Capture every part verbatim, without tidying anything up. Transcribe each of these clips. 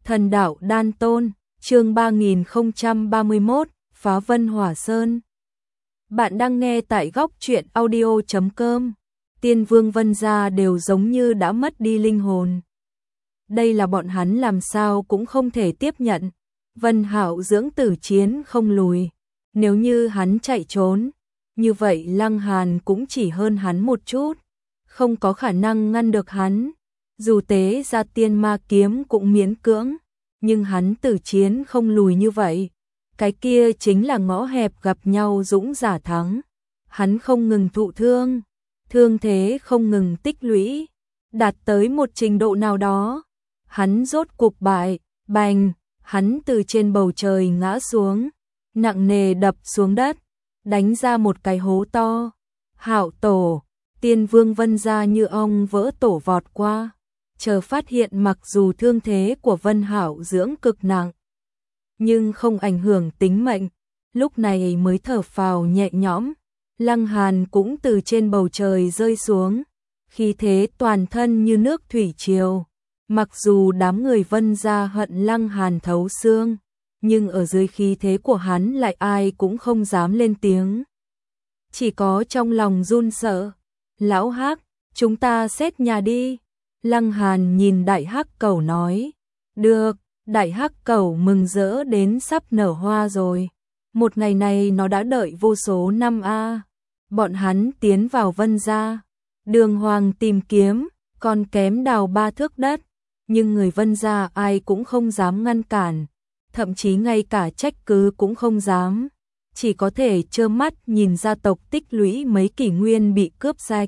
Thần đạo đan tôn, chương ba nghìn không trăm ba mươi mốt, phá Vân Hỏa Sơn. Bạn đang nghe tại góc truyện audio chấm com. Tiên Vương Vân gia đều giống như đã mất đi linh hồn. Đây là bọn hắn làm sao cũng không thể tiếp nhận. Vân Hạo dưỡng tử chiến không lùi. Nếu như hắn chạy trốn, như vậy Lăng Hàn cũng chỉ hơn hắn một chút, không có khả năng ngăn được hắn. Dù tế ra tiên ma kiếm cũng miễn cưỡng, nhưng hắn tử chiến không lùi như vậy. Cái kia chính là ngõ hẹp gặp nhau dũng giả thắng. Hắn không ngừng thụ thương, thương thế không ngừng tích lũy, đạt tới một trình độ nào đó. Hắn rốt cục bại, bành, hắn từ trên bầu trời ngã xuống, nặng nề đập xuống đất, đánh ra một cái hố to. Hạo tổ, Tiên Vương Vân gia như ong vỡ tổ vọt qua, chờ phát hiện mặc dù thương thế của Vân Hạo dưỡng cực nặng, nhưng không ảnh hưởng tính mệnh, lúc này mới thở phào nhẹ nhõm. Lăng Hàn cũng từ trên bầu trời rơi xuống, khí thế toàn thân như nước thủy triều. Mặc dù đám người Vân gia hận Lăng Hàn thấu xương, nhưng ở dưới khí thế của hắn lại ai cũng không dám lên tiếng. Chỉ có trong lòng run sợ. Lão Hắc, chúng ta xét nhà đi. Lăng Hàn nhìn Đại Hắc Cẩu nói. Được, Đại Hắc Cẩu mừng rỡ đến sắp nở hoa rồi. Một ngày này nó đã đợi vô số năm a. Bọn hắn tiến vào Vân gia, đường hoàng tìm kiếm, còn kém đào ba thước đất, nhưng người Vân gia ai cũng không dám ngăn cản, thậm chí ngay cả trách cứ cũng không dám, chỉ có thể trơ mắt nhìn gia tộc tích lũy mấy kỷ nguyên bị cướp sạch.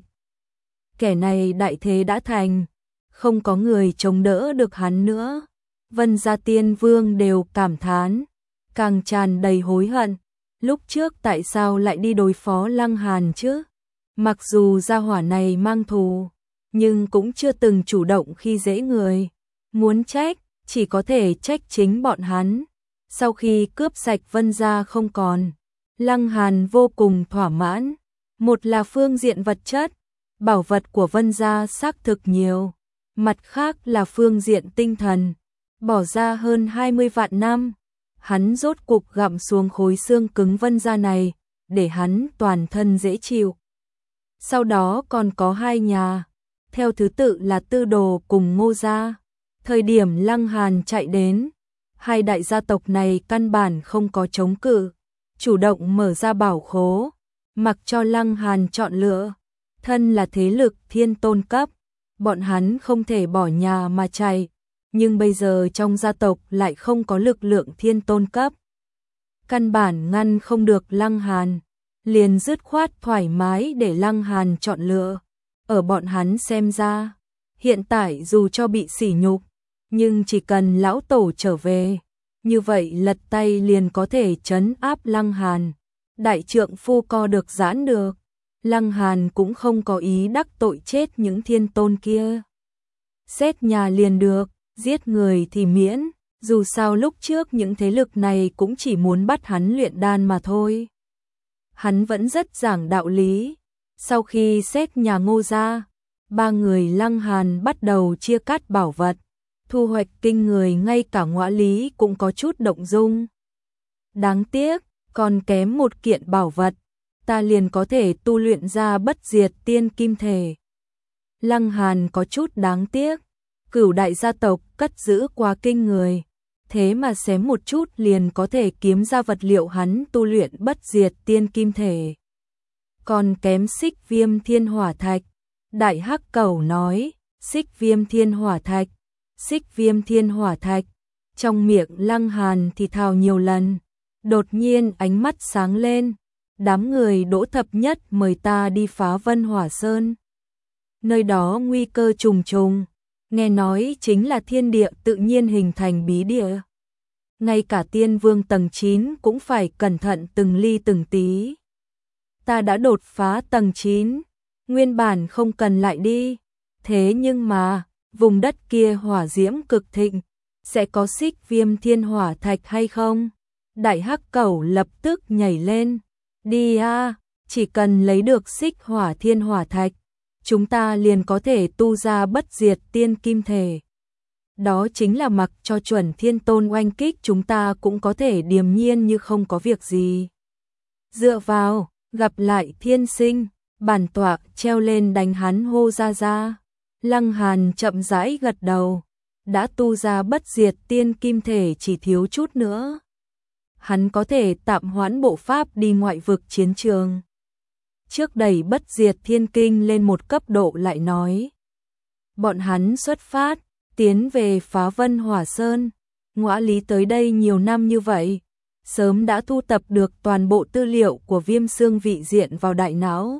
Kẻ này đại thế đã thành, không có người chống đỡ được hắn nữa. Vân gia tiên vương đều cảm thán, càng tràn đầy hối hận. Lúc trước tại sao lại đi đối phó Lăng Hàn chứ? Mặc dù gia hỏa này mang thù, nhưng cũng chưa từng chủ động khi dễ người. Muốn trách, chỉ có thể trách chính bọn hắn. Sau khi cướp sạch Vân gia không còn, Lăng Hàn vô cùng thỏa mãn. Một là phương diện vật chất, bảo vật của Vân gia xác thực nhiều. Mặt khác là phương diện tinh thần, bỏ ra hơn hai mươi vạn năm. Hắn rốt cục gặm xuống khối xương cứng Vân gia này, để hắn toàn thân dễ chịu. Sau đó còn có hai nhà, theo thứ tự là Tư Đồ cùng Ngô gia. Thời điểm Lăng Hàn chạy đến, hai đại gia tộc này căn bản không có chống cự, chủ động mở ra bảo khố, mặc cho Lăng Hàn chọn lựa. Thân là thế lực thiên tôn cấp, bọn hắn không thể bỏ nhà mà chạy, nhưng bây giờ trong gia tộc lại không có lực lượng thiên tôn cấp, căn bản ngăn không được Lăng Hàn, liền dứt khoát thoải mái để Lăng Hàn chọn lựa. Ở bọn hắn xem ra, hiện tại dù cho bị sỉ nhục, nhưng chỉ cần lão tổ trở về, như vậy lật tay liền có thể trấn áp Lăng Hàn. Đại trượng phu co được giãn được, Lăng Hàn cũng không có ý đắc tội chết những thiên tôn kia. Xét nhà liền được, giết người thì miễn, dù sao lúc trước những thế lực này cũng chỉ muốn bắt hắn luyện đan mà thôi. Hắn vẫn rất giảng đạo lý. Sau khi xét nhà Ngô gia, ba người Lăng Hàn bắt đầu chia cắt bảo vật, thu hoạch kinh người, ngay cả Ngõa Lý cũng có chút động dung. Đáng tiếc, còn kém một kiện bảo vật, ta liền có thể tu luyện ra bất diệt tiên kim thể. Lăng Hàn có chút đáng tiếc, cửu đại gia tộc cất giữ quá kinh người, thế mà xém một chút liền có thể kiếm ra vật liệu hắn tu luyện bất diệt tiên kim thể. Còn kém Xích Viêm Thiên Hỏa Thạch. Đại Hắc Cẩu nói, Xích Viêm Thiên Hỏa Thạch, Xích Viêm Thiên Hỏa Thạch. Trong miệng Lăng Hàn thì thào nhiều lần, đột nhiên ánh mắt sáng lên. Đám người Đỗ Thập Nhất mời ta đi phá Vân Hỏa Sơn. Nơi đó nguy cơ trùng trùng, nghe nói chính là thiên địa tự nhiên hình thành bí địa. Ngay cả tiên vương tầng chín cũng phải cẩn thận từng ly từng tí. Ta đã đột phá tầng chín, nguyên bản không cần lại đi. Thế nhưng mà, vùng đất kia hỏa diễm cực thịnh, sẽ có Xích Viêm Thiên Hỏa Thạch hay không? Đại Hắc Cẩu lập tức nhảy lên. Đi a, chỉ cần lấy được Xích Hỏa Thiên Hỏa Thạch, chúng ta liền có thể tu ra bất diệt tiên kim thể. đó chính là mặc cho Chuẩn Thiên Tôn oanh kích chúng ta cũng có thể điềm nhiên như không có việc gì. Dựa vào, gặp lại thiên sinh, bản tọa treo lên đánh hắn hô ra ra. Lăng Hàn chậm rãi gật đầu, đã tu ra bất diệt tiên kim thể chỉ thiếu chút nữa. Hắn có thể tạm hoãn bộ pháp đi ngoại vực chiến trường. Trước đẩy bất diệt thiên kinh lên một cấp độ lại nói. Bọn hắn xuất phát, tiến về Phá Vân Hỏa Sơn. Ngõa Lý tới đây nhiều năm như vậy, sớm đã thu tập được toàn bộ tư liệu của Viêm Xương vị diện vào đại não.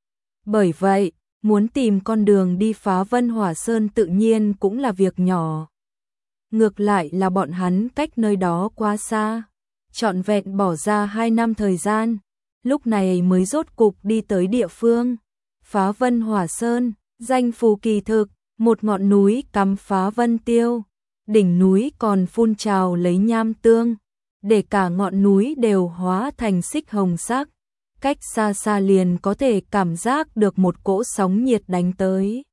Bởi vậy, muốn tìm con đường đi Phá Vân Hỏa Sơn tự nhiên cũng là việc nhỏ. Ngược lại là bọn hắn cách nơi đó quá xa, trọn vẹn bỏ ra hai năm thời gian, lúc này mới rốt cục đi tới địa phương. Phá Vân Hỏa Sơn, danh phù kỳ thực, một ngọn núi cắm phá vân tiêu, đỉnh núi còn phun trào lấy nham tương, để cả ngọn núi đều hóa thành xích hồng sắc. Cách xa xa liền có thể cảm giác được một cỗ sóng nhiệt đánh tới,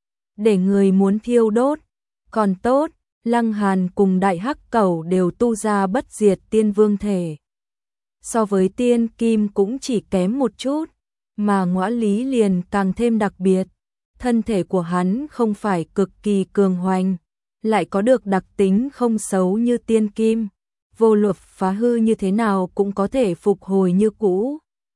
để người muốn thiêu đốt. Còn tốt, Lăng Hàn cùng Đại Hắc Cẩu đều tu ra bất diệt tiên vương thể. So với tiên kim cũng chỉ kém một chút, mà Ngõa Lý liền càng thêm đặc biệt. Thân thể của hắn không phải cực kỳ cường hoành, lại có được đặc tính không xấu như tiên kim, vô luận phá hư như thế nào cũng có thể phục hồi như cũ.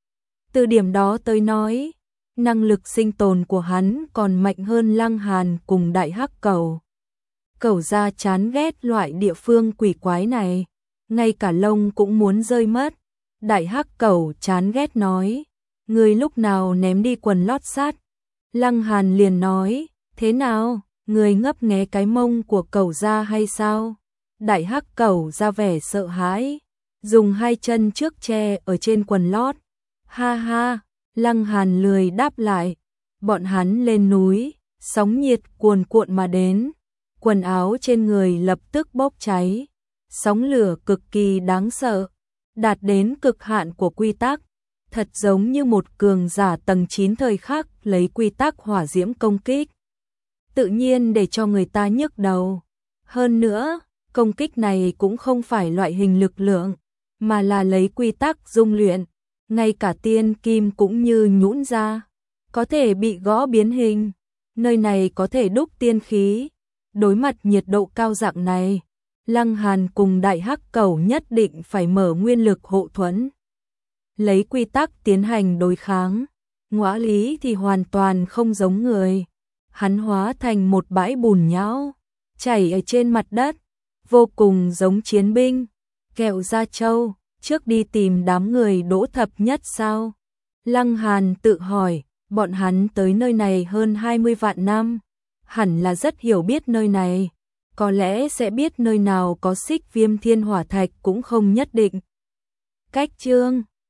Từ điểm đó tới nói, năng lực sinh tồn của hắn còn mạnh hơn Lăng Hàn cùng Đại Hắc Cẩu. Cẩu gia chán ghét loại địa phương quỷ quái này, ngay cả lông cũng muốn rơi mất. Đại Hắc Cẩu chán ghét nói, người lúc nào ném đi quần lót sắt. Lăng Hàn liền nói, thế nào, người ngấp nghé cái mông của Cẩu gia hay sao? Đại Hắc Cẩu ra vẻ sợ hãi, dùng hai chân trước che ở trên quần lót. Ha ha, Lăng Hàn lười đáp lại. Bọn hắn lên núi, sóng nhiệt cuồn cuộn mà đến, quần áo trên người lập tức bốc cháy. Sóng lửa cực kỳ đáng sợ, đạt đến cực hạn của quy tắc, thật giống như một cường giả tầng chín thời khắc lấy quy tắc hỏa diễm công kích. Tự nhiên để cho người ta nhức đầu. Hơn nữa, công kích này cũng không phải loại hình lực lượng, mà là lấy quy tắc dung luyện. Ngay cả tiên kim cũng như nhũn ra, có thể bị gõ biến hình. Nơi này có thể đúc tiên khí. Đối mặt nhiệt độ cao dạng này, Lăng Hàn cùng Đại Hắc Cẩu nhất định phải mở nguyên lực hộ thuẫn, lấy quy tắc tiến hành đối kháng. Ngõa Lý thì hoàn toàn không giống người. Hắn hóa thành một bãi bùn nhão, chảy ở trên mặt đất, vô cùng giống chiến binh. Kẹo Gia Châu, trước đi tìm đám người Đỗ Thập Nhất sao? Lăng Hàn tự hỏi, bọn hắn tới nơi này hơn hai mươi vạn năm, hẳn là rất hiểu biết nơi này, có lẽ sẽ biết nơi nào có xích viêm thiên hỏa thạch cũng không nhất định. Cách chương